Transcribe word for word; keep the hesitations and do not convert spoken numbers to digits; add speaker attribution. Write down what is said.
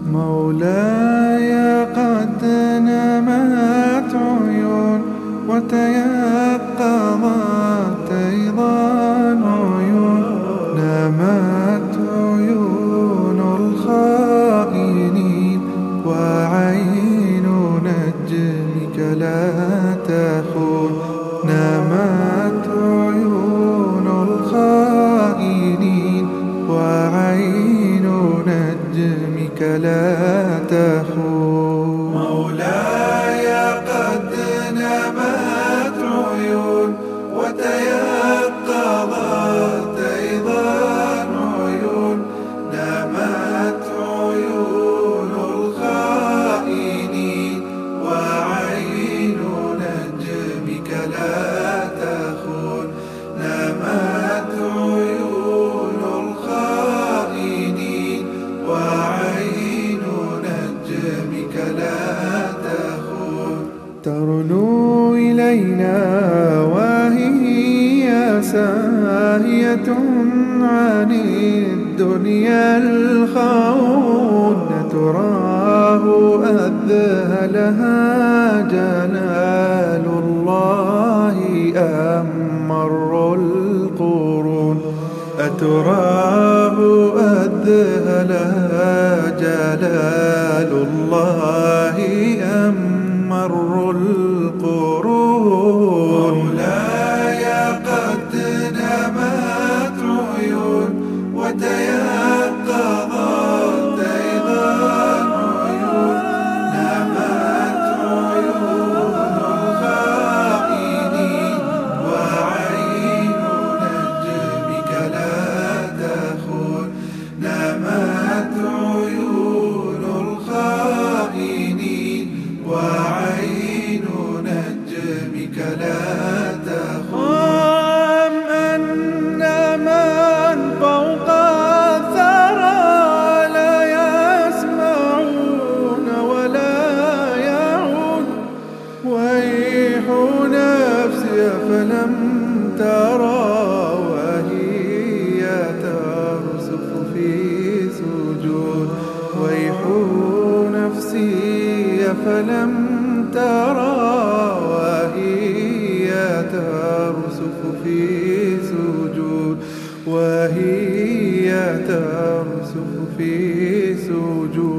Speaker 1: مولاي قد نمت عيون وتيقظت أيضا عيون، نمت عيون الخائنين وعين نجمك لا تخون، نمت عيون الخائنين وعين نجمك لا تخون.
Speaker 2: مولاي قد نمت عيون وتيقظت أيضا عيون، نمت عيون الخائنين وعين نجمك لا تخون، نمت عيون الخائنين وعين نجمك لا تخون.
Speaker 1: ترنو إلينا وهي ساهية عن الدنيا الخون، تراه أذهلها جلال الله أم مر القرون، أتراه أذهلها جلال الله أم مر القرون.
Speaker 2: مولاي قد نمت عيون وتيقظت أيضا عيون، نمت عيون الخائنين وعين نجمك لا تخون، نمت عيون الخائنين وعين نجمك لا تخون.
Speaker 1: أم أن من فوق الثرى لا يسمعون ولا يعون، ويح نفسي فلم ترى وهي ترسف في سجود، ويح نفسي فلم ترى وهي ترسف في سجود، وهي ترسف في سجود.